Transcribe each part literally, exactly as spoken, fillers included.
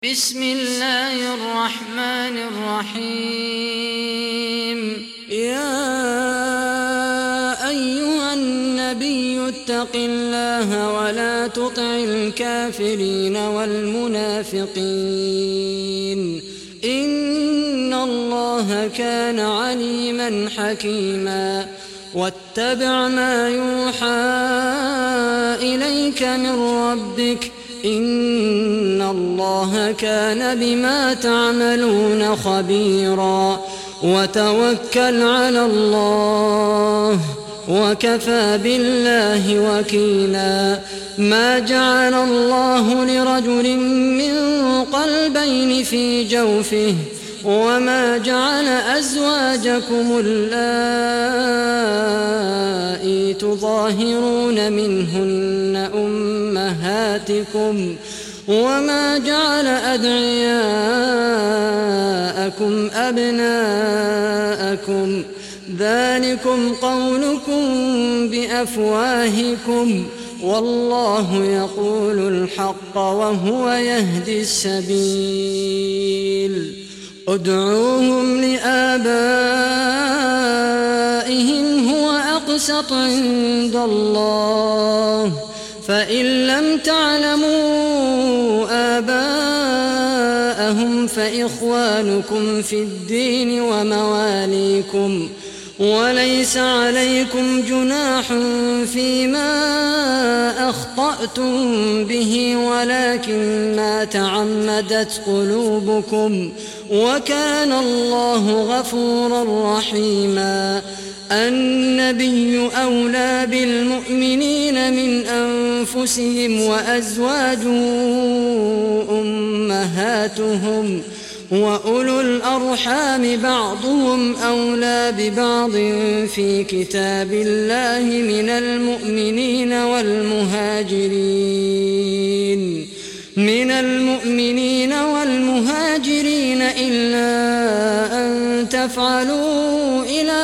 بسم الله الرحمن الرحيم. يا أيها النبي اتق الله ولا تطع الكافرين والمنافقين إن الله كان عليما حكيما. واتبع ما يوحى إليك من ربك إن الله كان بما تعملون خبيرا. وتوكل على الله وكفى بالله وكيلا. ما جعل الله لرجل من قلبين في جوفه وما جعل أزواجكم اللائي تظاهرون منهن أمهاتكم وما جعل أدعياءكم أبناءكم ذلكم قولكم بأفواهكم والله يقول الحق وهو يهدي السبيل. ادعوهم لآبائهم هو أقسط عند الله فإن لم تعلموا آباءهم فإخوانكم في الدين ومواليكم وليس عليكم جناح فيما أخطأتم به ولكن ما تعمدت قلوبكم وكان الله غفورا رحيما. النبي أولى بالمؤمنين من أنفسهم وأزواجه أمهاتهم وأولو الأرحام بعضهم أولى ببعض في كتاب الله من المؤمنين والمهاجرين من المؤمنين والمهاجرين إلا أن تفعلوا إلى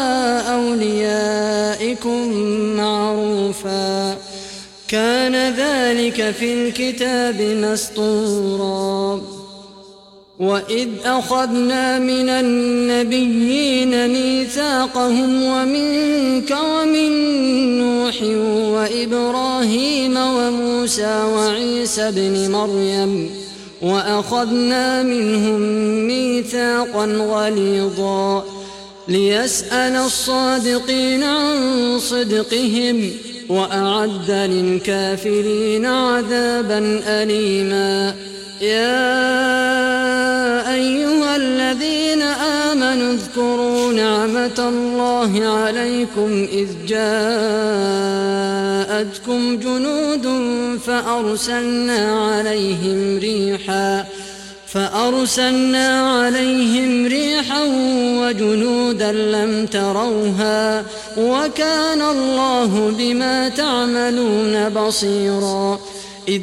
أوليائكم معروفا كان ذلك في الكتاب مسطورا. وإذ أخذنا من النبيين ميثاقهم ومنك ومن نوح وإبراهيم وموسى وعيسى ابن مريم وأخذنا منهم ميثاقا غليظا ليسأل الصادقين عن صدقهم وأعد للكافرين عذابا أليما. يا أيها الذين آمنوا اذكروا نعمة الله عليكم إذ جاءتكم جنود فأرسلنا عليهم ريحا فأرسلنا عليهم ريحا وجنودا لم تروها وكان الله بما تعملون بصيرا. إذ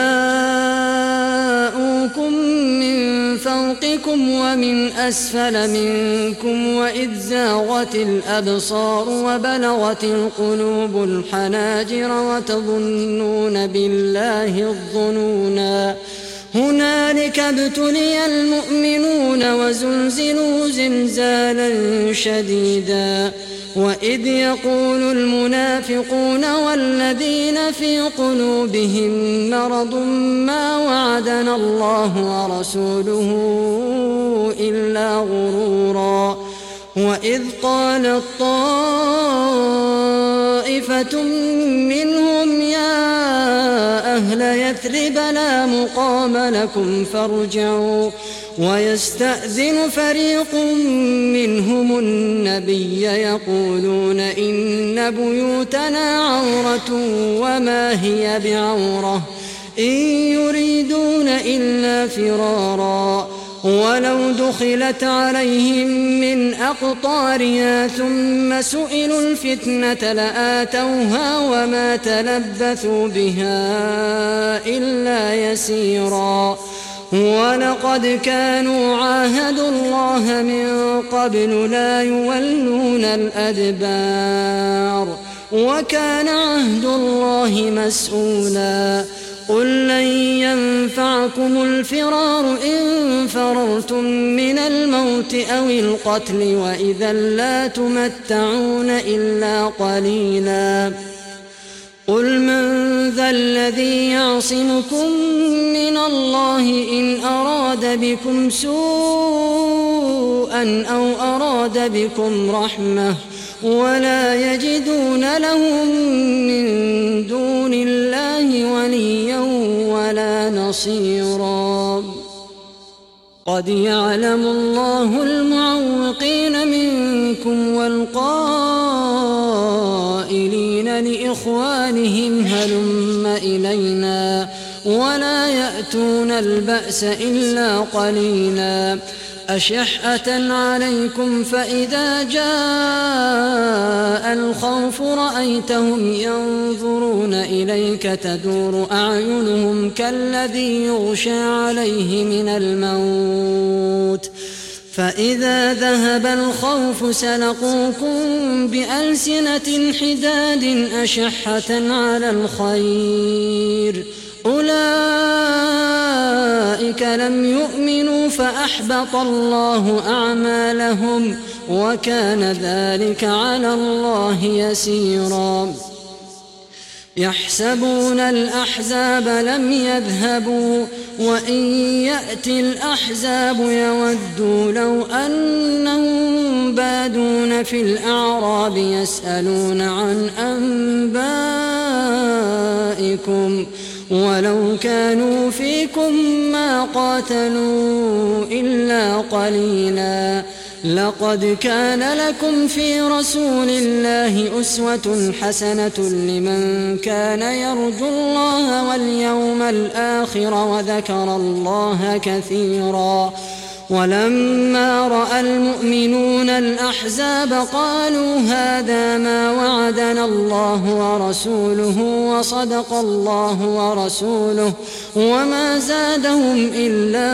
جاءوكم من فوقكم ومن أسفل منكم وإذ زاغت الأبصار وبلغت القلوب الحناجر وتظنون بالله الظنونا هنالك ابتلي المؤمنون وزلزلوا زلزالا شديدا. وإذ يقول المنافقون والذين في قلوبهم مرض ما وعدنا الله ورسوله إلا غرورا. وإذ قالت طائفة منهم يا أهل يثرب لا مقام لكم فارجعوا ويستأذن فريق منهم النبي يقولون إن بيوتنا عورة وما هي بعورة إن يريدون إلا فرارا ولو دخلت عليهم من أقطارها ثم سئلوا الفتنة لآتوها وما تلبثوا بها إلا يسيرا. ولقد كانوا عاهدوا الله من قبل لا يولون الأدبار وكان عهد الله مسؤولا. قل لن ينفعكم الفرار إن فررتم من الموت أو القتل وإذا لا تمتعون إلا قليلا قل من ذا الذي يعصمكم من الله إن أراد بكم سوءا أو أراد بكم رحمة ولا يجدون لهم من دون الله وليا ولا نصيرا قد يعلم الله المعوقين منكم والقائلين لإخوانهم هلم إلينا ولا يأتون البأس إلا قليلا أشحة عليكم فإذا جاء الخوف رأيتهم ينظرون إليك تدور أعينهم كالذي يغشى عليه من الموت فإذا ذهب الخوف سلقوكم بألسنة حداد أشحة على الخير أولئك لم يؤمنوا فأحبط الله أعمالهم وكان ذلك على الله يسيرا يحسبون الأحزاب لم يذهبوا وإن يأتي الأحزاب يودوا لو أنهم بادون في الأعراب يسألون عن أنبائكم ولو كانوا فيكم ما قاتلوا إلا قليلا لقد كان لكم في رسول الله أسوة حسنة لمن كان يرجو الله واليوم الآخر وذكر الله كثيرا ولما رأى المؤمنون الأحزاب قالوا هذا ما وعدنا الله ورسوله وصدق الله ورسوله وما زادهم إلا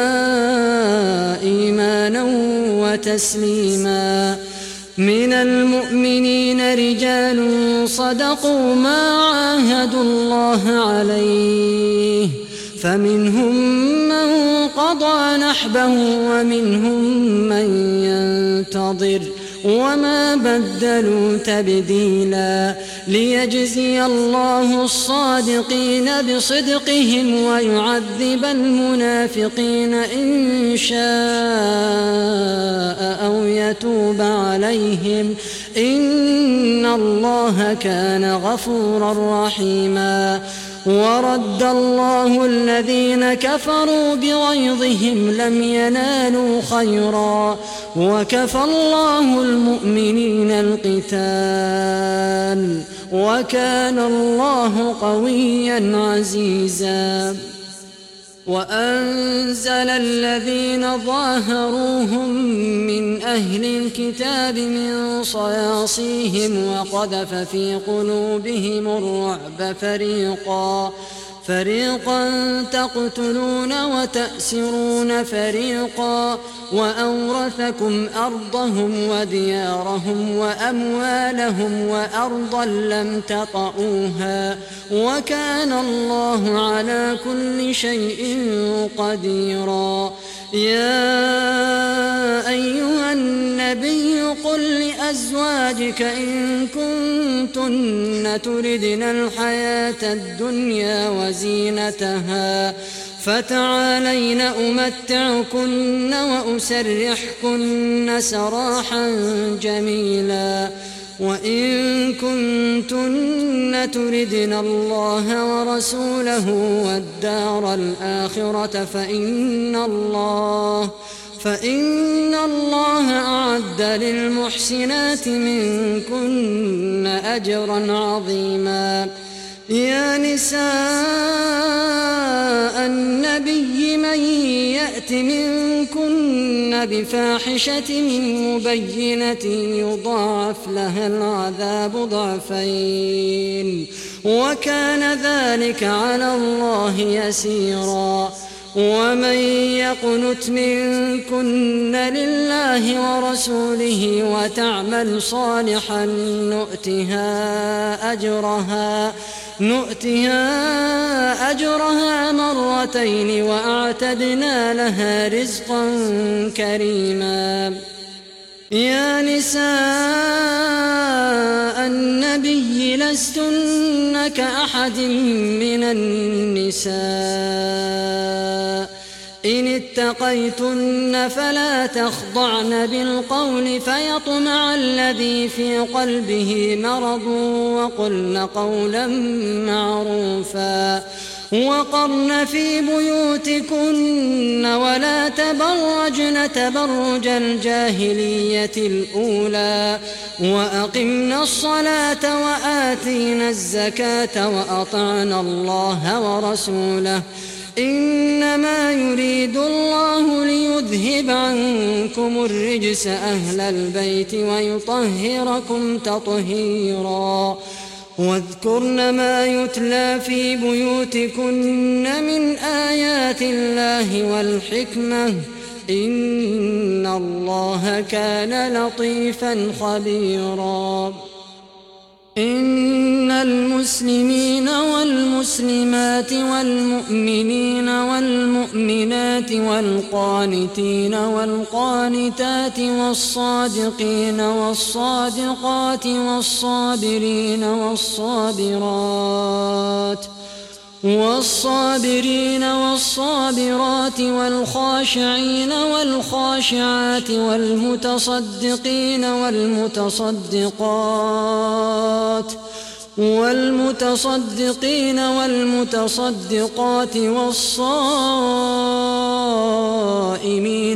إيمانا وتسليما من المؤمنين رجال صدقوا ما عاهدوا الله عليه فمنهم من قضى نحبه ومنهم من ينتظر وما بدلوا تبديلا ليجزي الله الصادقين بصدقهم ويعذب المنافقين إن شاء أو يتوب عليهم إن الله كان غفورا رحيما ورد الله الذين كفروا بغيظهم لم ينالوا خيرا وكفى الله المؤمنين القتال وكان الله قويا عزيزا وأنزل الذين ظاهروهم من أهل الكتاب من صياصيهم وقذف في قلوبهم الرعب فريقا فريقا تقتلون وتأسرون فريقا وأورثكم أرضهم وديارهم وأموالهم وأرضا لم تطئوها وكان الله على كل شيء قديرا يا أيها النبي قل لأزواجك إن كنتن تردن الحياة الدنيا وزينتها فتعالين أمتعكن وأسرحكن سراحا جميلا وإن كنتن تردن الله ورسوله والدار الآخرة فإن الله فإن الله أعد للمحسنات منكن أجرا عظيما يا نساء النبي من يأت منكن بفاحشة مبينة يضاعف لها العذاب ضعفين وكان ذلك على الله يسيرا ومن يقنت منكن لله ورسوله وتعمل صالحا نؤتها أجرها نؤتها أجرها مرتين وأعتدنا لها رزقا كريما. يا نساء النبي لستن كأحد من النساء إن اتقيتن فلا تخضعن بالقول فيطمع الذي في قلبه مرض وقلن قولا معروفا وقرن في بيوتكن ولا تبرجن تبرج الجاهلية الأولى وأقمنا الصلاة وآتينا الزكاة وأطعنا الله ورسوله إنما يريد الله ليذهب عنكم الرجس أهل البيت ويطهركم تطهيرا. واذكرن ما يتلى في بيوتكن من آيات الله والحكمة إن الله كان لطيفا خبيرا. إن المسلمين والمسلمات والمؤمنين والمؤمنات والقانتين والقانتات والصادقين والصادقات والصابرين والصابرات والصابرين والصابرات والخاشعين والخاشعات والمتصدقين والمتصدقات والمتصدقين والمتصدقات والصائمين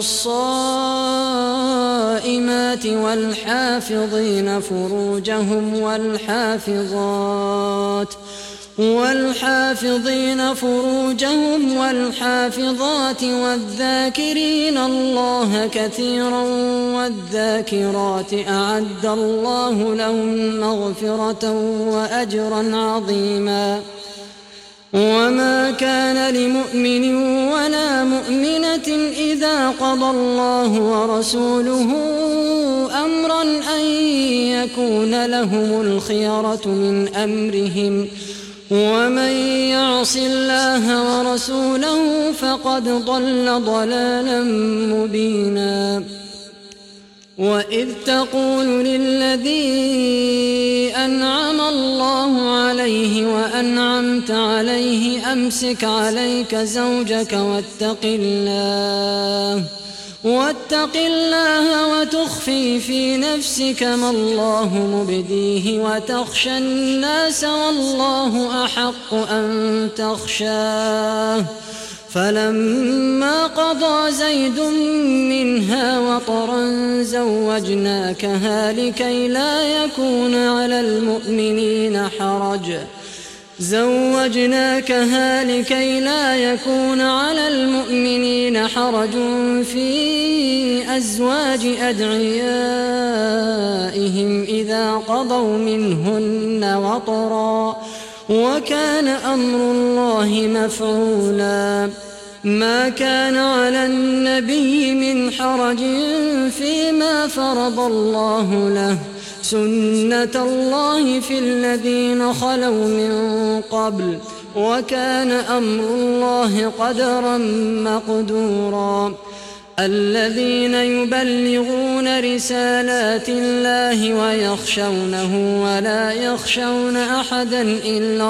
والصائمات والحافظين فروجهم والحافظات والحافظين فروجهم والحافظات والذاكرين الله كثيرا والذاكرات أعد الله لهم مغفرة وأجرا عظيما. وما كان لمؤمن ولا مؤمنة إذا قضى الله ورسوله أمرا أن يكون لهم الخيرة من أمرهم ومن يعص الله ورسوله فقد ضل ضلالا مبينا. وإذ تقول للذي أنعم الله عليه وأنعمت عليه أمسك عليك زوجك واتق الله واتق الله وتخفي في نفسك ما الله مبديه وتخشى الناس والله أحق أن تخشاه. فلما قضى زيد منها وطرا زوجناكها لكي لا يكون على المؤمنين حرج زوجناكها لكي لا يكون على المؤمنين حرج في أزواج أدعيائهم إذا قضوا منهن وطرا وكان أمر الله مفعولا. ما كان على النبي من حرج فيما فرض الله له سنة الله في الذين خلوا من قبل وكان أمر الله قدرا مقدورا. الذين يبلغون رسالات الله ويخشونه ولا يخشون أحدا إلا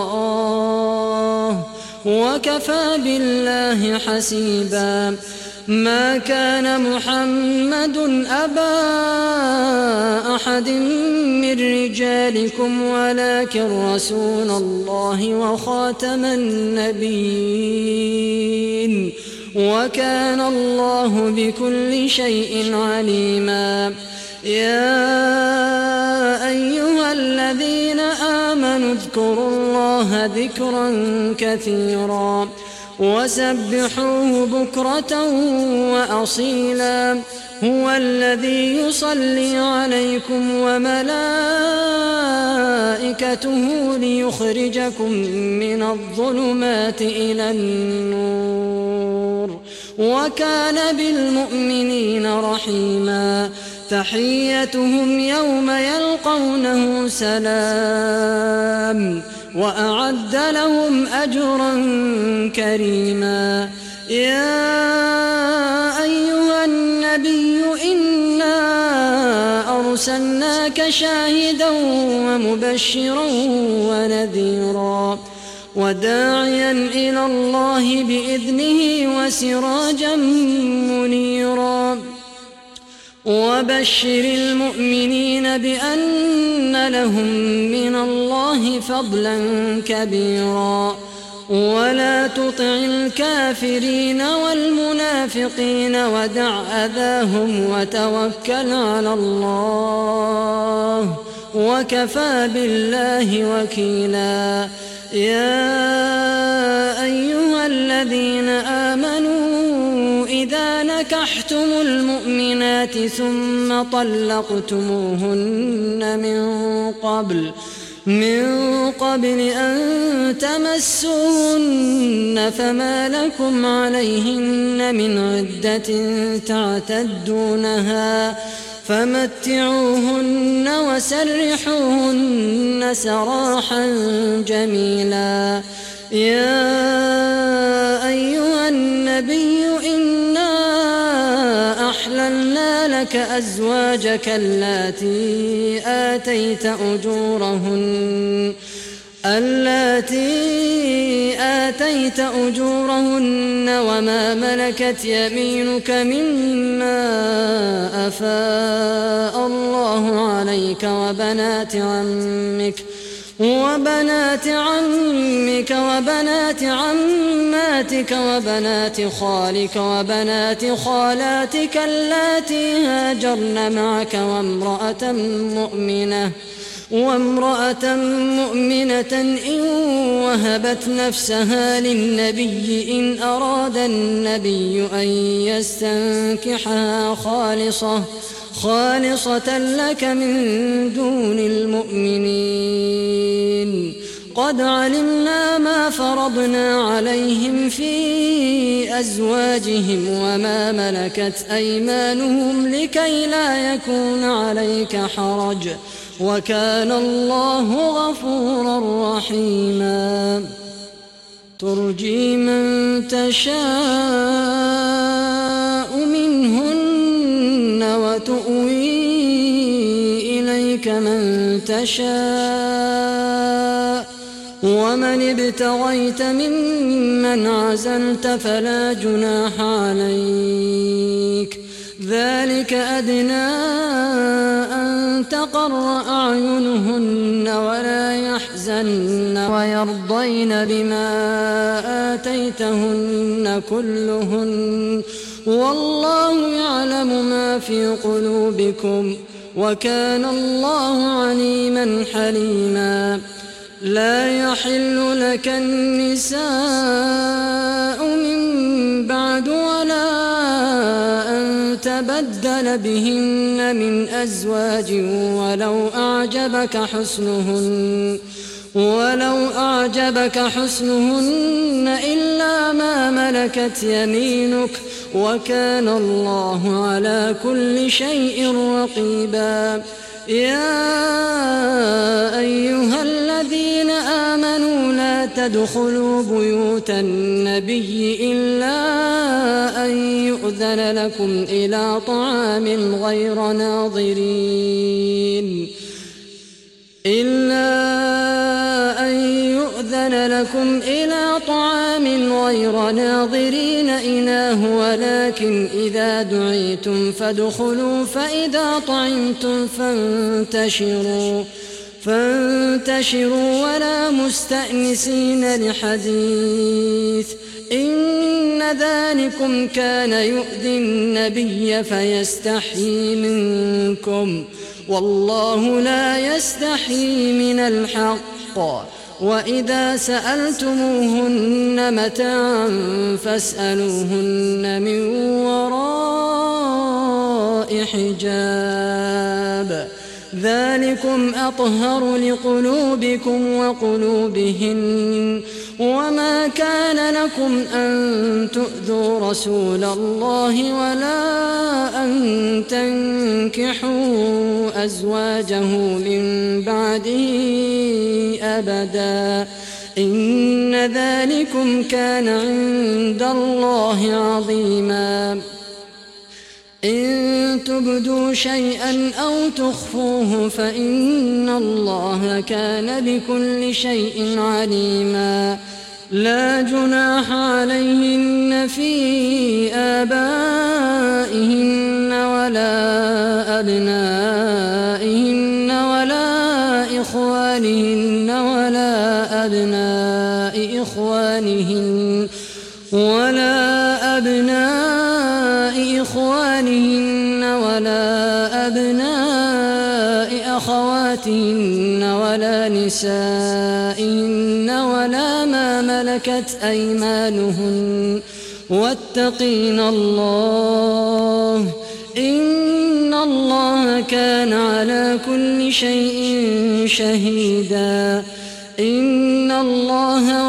الله وكفى بالله حسيبا. ما كان محمد أبا أحد من رجالكم ولكن رسول الله وخاتم النبيين وكان الله بكل شيء عليما. يا أيها الذين آمنوا اذكروا الله ذكرا كثيرا وسبحوه بكرة وأصيلا هو الذي يصلي عليكم وملائكته ليخرجكم من الظلمات إلى النور وكان بالمؤمنين رحيما تحيتهم يوم يلقونه سلام وأعد لهم أجرا كريما يا أيها النبي إنا أرسلناك شاهدا ومبشرا ونذيرا وداعيا إلى الله بإذنه وسراجا منيرا وبشر المؤمنين بأن لهم من الله فضلا كبيرا ولا تطع الكافرين والمنافقين ودع أذاهم وتوكل على الله وكفى بالله وكيلا يا أيها الذين آمنوا إذا نكحتم المؤمنات ثم طلقتموهن من قبل من قبل أن تمسوهن فما لكم عليهن من عدة تعتدونها فمتعوهن وسرحوهن سراحا جميلا يا أيها النبي إنا أحللنا لك أزواجك اللاتي آتيت أجورهن اللاتي آتيت أجورهن وما ملكت يمينك مما أفاء الله عليك وبنات عمك وبنات عمك وبنات عماتك وبنات خالك وبنات خالاتك اللاتي هاجرن معك وامرأة مؤمنة وامرأة مؤمنة إن وهبت نفسها للنبي إن أراد النبي أن يستنكحها خالصة خالصة لك من دون المؤمنين قد علمنا ما فرضنا عليهم في أزواجهم وما ملكت أيمانهم لكي لا يكون عليك حرج وكان الله غفورا رحيما ترجي من تشاء منهن وتؤوي إليك من تشاء ومن ابتغيت ممن عزلت فلا جناح عليك ذلك أدنى أن تقر أعينهن ولا يحزن ويرضين بما آتيتهن كلهن والله يعلم ما في قلوبكم وكان الله عليما حليما لا يحل لك النساء من بعد ولا أن تبدل بهن من أزواج ولو أعجبك حسنهن ولو أعجبك حسنهن إلا ما ملكت يمينك وكان الله على كل شيء رقيبا يا أيها الذين آمنوا لا تدخلوا بيوت النبي إلا أن يؤذن لكم إلى طعام غير ناظرين إلا أن يؤذن لكم إلى طعام غير ناظرين إناه ولكن إذا دعيتم فادخلوا فإذا طعمتم فانتشروا فانتشروا ولا مستأنسين لحديث إن ذلكم كان يؤذي النبي فيستحيي منكم والله لا يستحيي من الحق وإذا سألتموهن متاعا فاسألوهن من وراء حجاب ذلكم أطهر لقلوبكم وقلوبهن وما كان لكم أن تؤذوا رسول الله ولا أن تنكحوا أزواجه من بعده أبدا إن ذلكم كان عند الله عظيما إن تبدوا شيئا أو تخفوه فإن الله كان بكل شيء عليما لا جناح عليهن في آبائهن ولا أبنائهن ولا إخوانهن ولا أبناء إخوانهن ولا أبناء إخوانهن ولا أبناء أخواتهن ولا نسائهن ولا ما ملكت أيمانهن واتقين الله إن الله كان على كل شيء شهيدا إن الله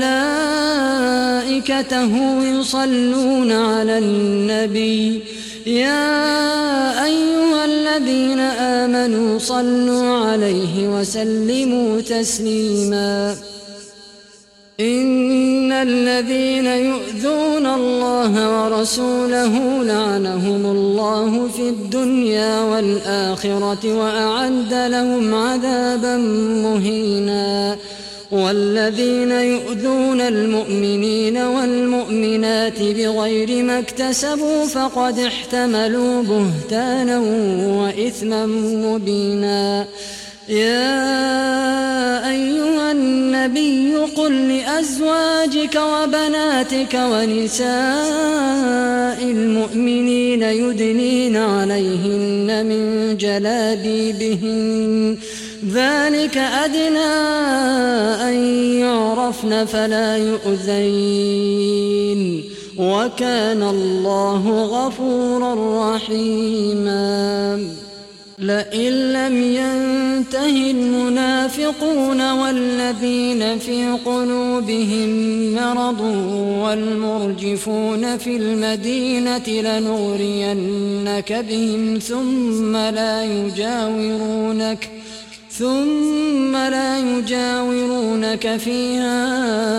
وملائكته يصلون على النبي يا أيها الذين آمنوا صلوا عليه وسلموا تسليما إن الذين يؤذون الله ورسوله لعنهم الله في الدنيا والآخرة وأعد لهم عذابا مهينا والذين يؤذون المؤمنين والمؤمنات بغير ما اكتسبوا فقد احتملوا بهتانا وإثما مبينا يا أيها النبي قل لأزواجك وبناتك ونساء المؤمنين يدنين عليهن من جلابيبهن ذلك أدنى أن يعرفن فلا يؤذين وكان الله غفورا رحيما لئن لم ينته المنافقون والذين في قلوبهم مرض والمرجفون في المدينة لنغرينك بهم ثم لا يجاورونك ثم لا يجاورونك فيها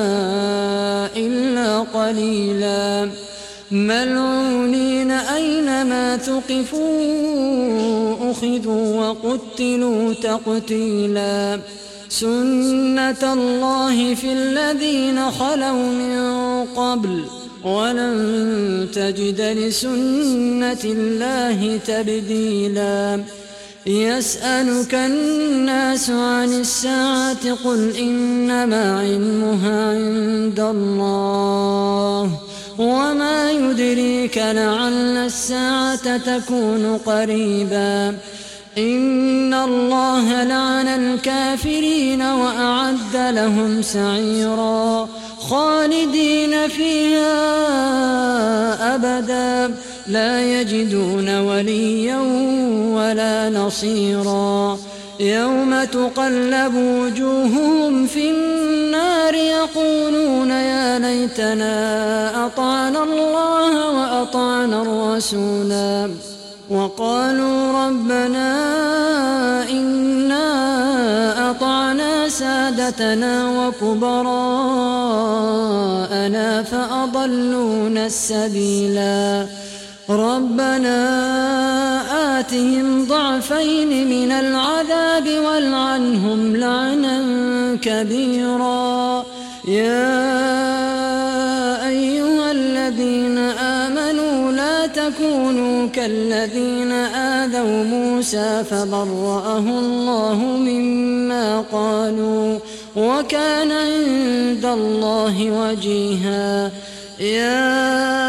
إلا قليلا ملعونين أينما ثقفوا أخذوا وقتلوا تقتيلا سنة الله في الذين خلوا من قبل ولن تجد لسنة الله تبديلا يسألك الناس عن الساعة قل إنما علمها عند الله وما يدريك لعل الساعة تكون قريبا إن الله لعن الكافرين وأعد لهم سعيرا خالدين فيها أبدا لا يجدون وليا ولا نصيرا يوم تقلب وجوههم في النار يقولون يا ليتنا أطعنا الله وأطعنا الرسولا وقالوا ربنا إنا أطعنا سادتنا وكبراءنا فأضلونا السبيلا ربنا آتهم ضعفين من العذاب والعنهم لعنا كبيرا يا أيها الذين آمنوا لا تكونوا كالذين آذوا موسى فبرأه الله مما قالوا وكان عند الله وجيها يا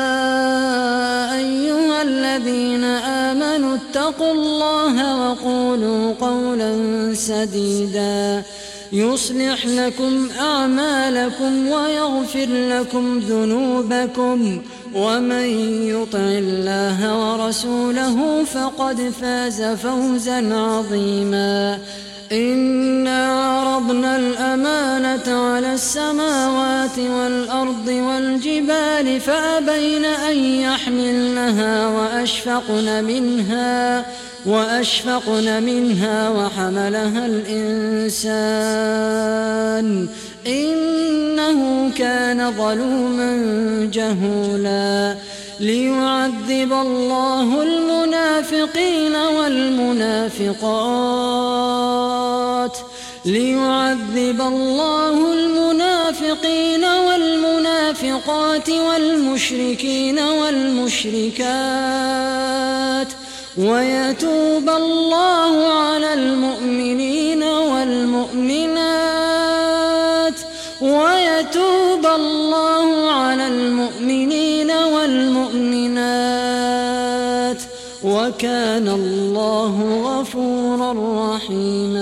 أيها الذين آمنوا اتقوا الله وقولوا قولا سديدا يصلح لكم أعمالكم ويغفر لكم ذنوبكم ومن يطع الله ورسوله فقد فاز فوزا عظيما إنا عرضنا الأمانة على السماوات والأرض والجبال فأبين أن يحملنها وأشفقن منها وأشفقن منها وحملها الإنسان إنه كان ظلوما جهولا ليعذب الله المنافقين والمنافقات ليعذب الله المنافقين والمنافقات والمشركين والمشركات ويتوب الله على المؤمنين والمؤمنات ويتوب الله على المؤمنين والمؤمنات وكان الله غفورا رحيما.